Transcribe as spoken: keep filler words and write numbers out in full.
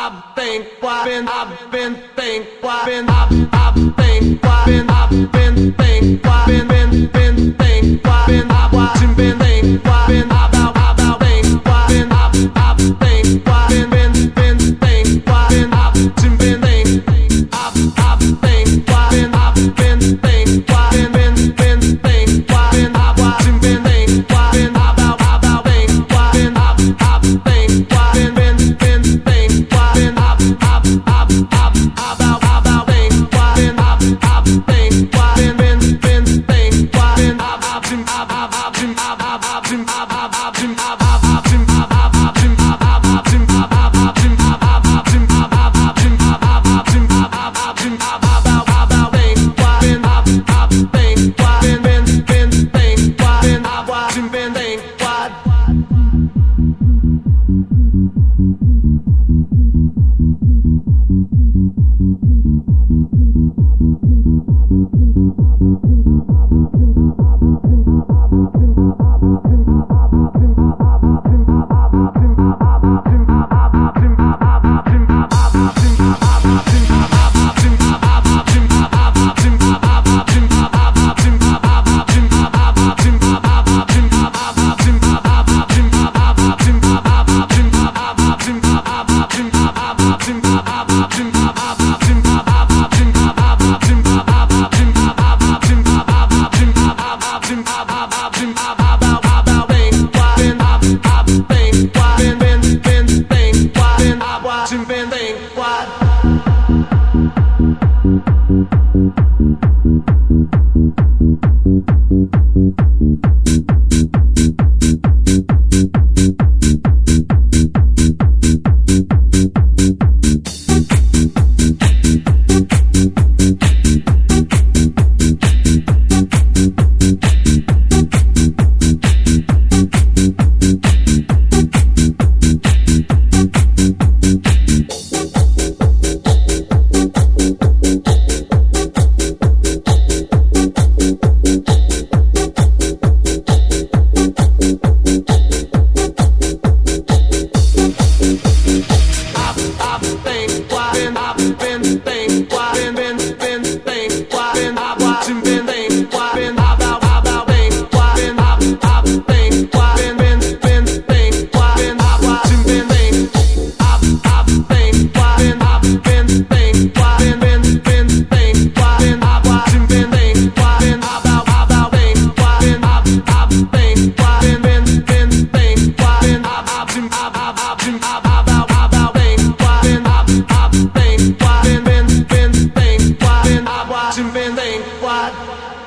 I've been, I've been, I've been, think, I've been, I've, I've been, I've been, I've been, think, I've been, been, been, think, I've been, I've watching, been, think, I've been, about, about, think, I've been, I've, I've think, I've been, been, been, think, I've been, I've, been, think, I've, I've think, I've been, I've been, think, I've been, been, been, think, I've been, I've watching, been, think, I've been, about, about, think, I've been, I've, I've think, I've been, been, been, think, I've been, I've, I've, I've, I've, about, about, think, I've been, I've, I've think, I've been, been, been, think, I've been, I've, I've, I've, I've, I've, I've, I've, I've, I've, I've, watching, been, think, what?